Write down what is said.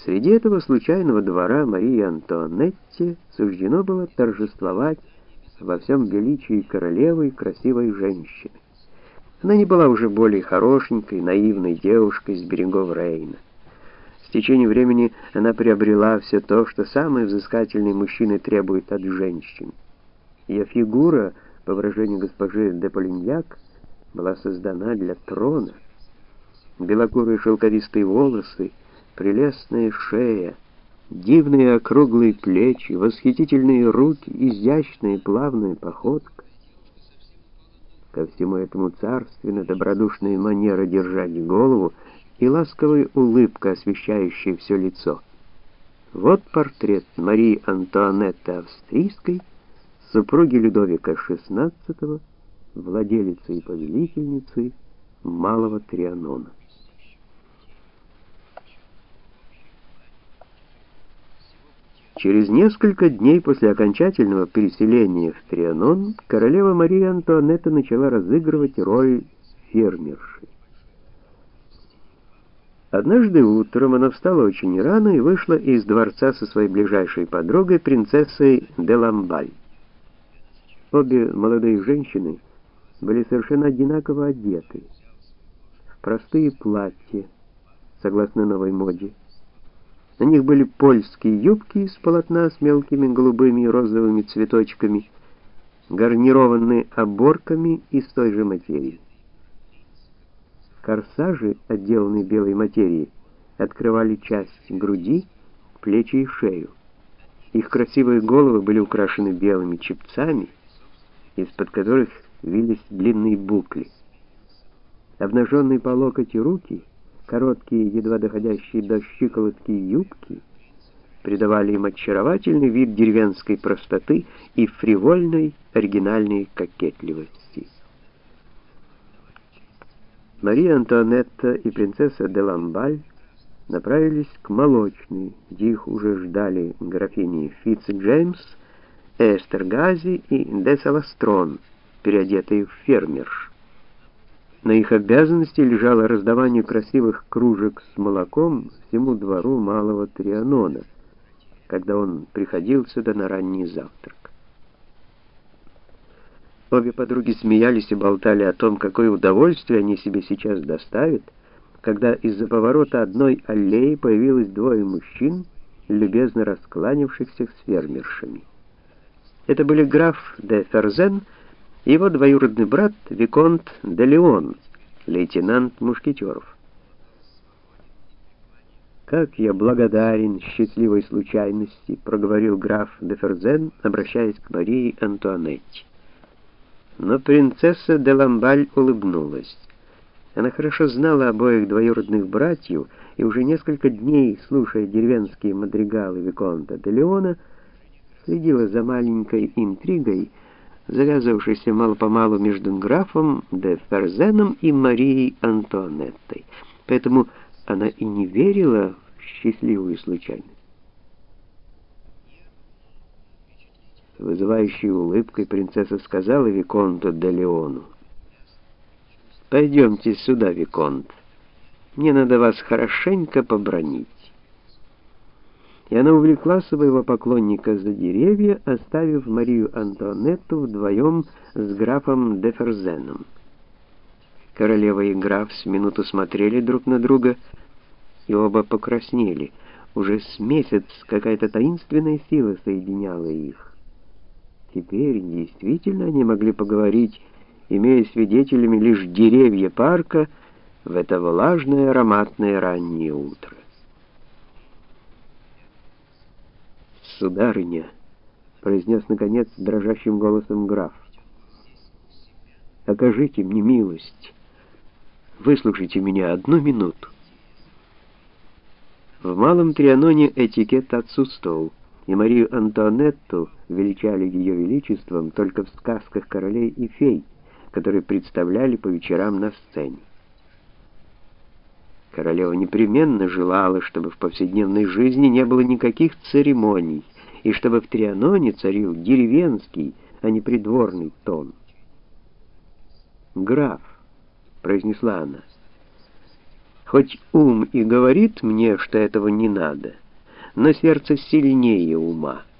Среди этого случайного двора Марии Антуанетте суждено было торжествовать во всем величии королевы и красивой женщины. Она не была уже более хорошенькой, наивной девушкой с берегов Рейна. С течением времени она приобрела все то, что самые взыскательные мужчины требуют от женщин. Ее фигура, по выражению госпожи де Полиньяк, была создана для трона. Белокурые шелковистые волосы, прелестная шея, дивные округлые плечи, восхитительные руки, изящная плавная походка. Ко всему этому царственно-добродушная манера держать голову и ласковая улыбка, освещающая все лицо. Вот портрет Марии Антуанетты Австрийской, супруги Людовика XVI, владелицы и повелительницы Малого Трианона. Через несколько дней после окончательного переселения в Трианон королева Мария Антуанетта начала разыгрывать роль фермерши. Однажды утром она встала очень рано и вышла из дворца со своей ближайшей подругой, принцессой де Ламбаль. Обе молодые женщины были совершенно одинаково одеты, в простые платья, согласно новой моде. На них были польские юбки из полотна с мелкими голубыми и розовыми цветочками, гарнированные оборками из той же материи. Корсажи, отделанные белой материей, открывали часть груди, плечи и шею. Их красивые головы были украшены белыми чепцами, из-под которых вились длинные букли. Обнаженные по локоть руки, короткие, едва доходящие до щиколотки юбки придавали им очаровательный вид деревенской простоты и фривольной оригинальной кокетливости. Мария Антуанетта и принцесса де Ламбаль направились к молочной, где их уже ждали графини Фитцджеймс, Эстергази и де Саластрон, переодетые в фермерш. На их обязанности лежало раздавание красивых кружек с молоком всему двору Малого Трианона, когда он приходил сюда на ранний завтрак. Обе подруги смеялись и болтали о том, какое удовольствие они себе сейчас доставят, когда из-за поворота одной аллеи появилось двое мужчин, любезно раскланявшихся с фермершами. Это были граф де Ферзен и его двоюродный брат виконт де Леон, лейтенант мушкетеров. «Как я благодарен счастливой случайности», — проговорил граф де Ферзен, обращаясь к Марии Антуанетте. Но принцесса де Ламбаль улыбнулась. Она хорошо знала обоих двоюродных братьев и уже несколько дней, слушая деревенские мадригалы виконта де Леона, следила за маленькой интригой, завязывавшейся мало-помалу между графом де Ферзеном и Марией Антуанеттой. Поэтому она и не верила в счастливую случайность. С вызывающей улыбкой принцесса сказала виконту де Леону: «Пойдемте сюда, виконт. Мне надо вас хорошенько побранить». И она увлекла своего поклонника за деревья, оставив Марию Антуанетту вдвоем с графом де Ферзеном. Королева и граф с минуту смотрели друг на друга, и оба покраснели. Уже с месяц какая-то таинственная сила соединяла их. Теперь действительно они могли поговорить, имея свидетелями лишь деревья парка в это влажное ароматное раннее утро. «Сударыня», — произнес наконец дрожащим голосом граф, — «окажите мне милость, выслушайте меня одну минуту». В Малом Трианоне этикет отсутствовал, и Марию Антуанетту величали ее величеством только в сказках королей и фей, которые представляли по вечерам на сцене. Королева непременно желала, чтобы в повседневной жизни не было никаких церемоний, и чтобы в Трианоне царил деревенский, а не придворный тон. «Граф», — произнесла она, — Хоть ум и говорит мне, что этого не надо, но сердце сильнее ума.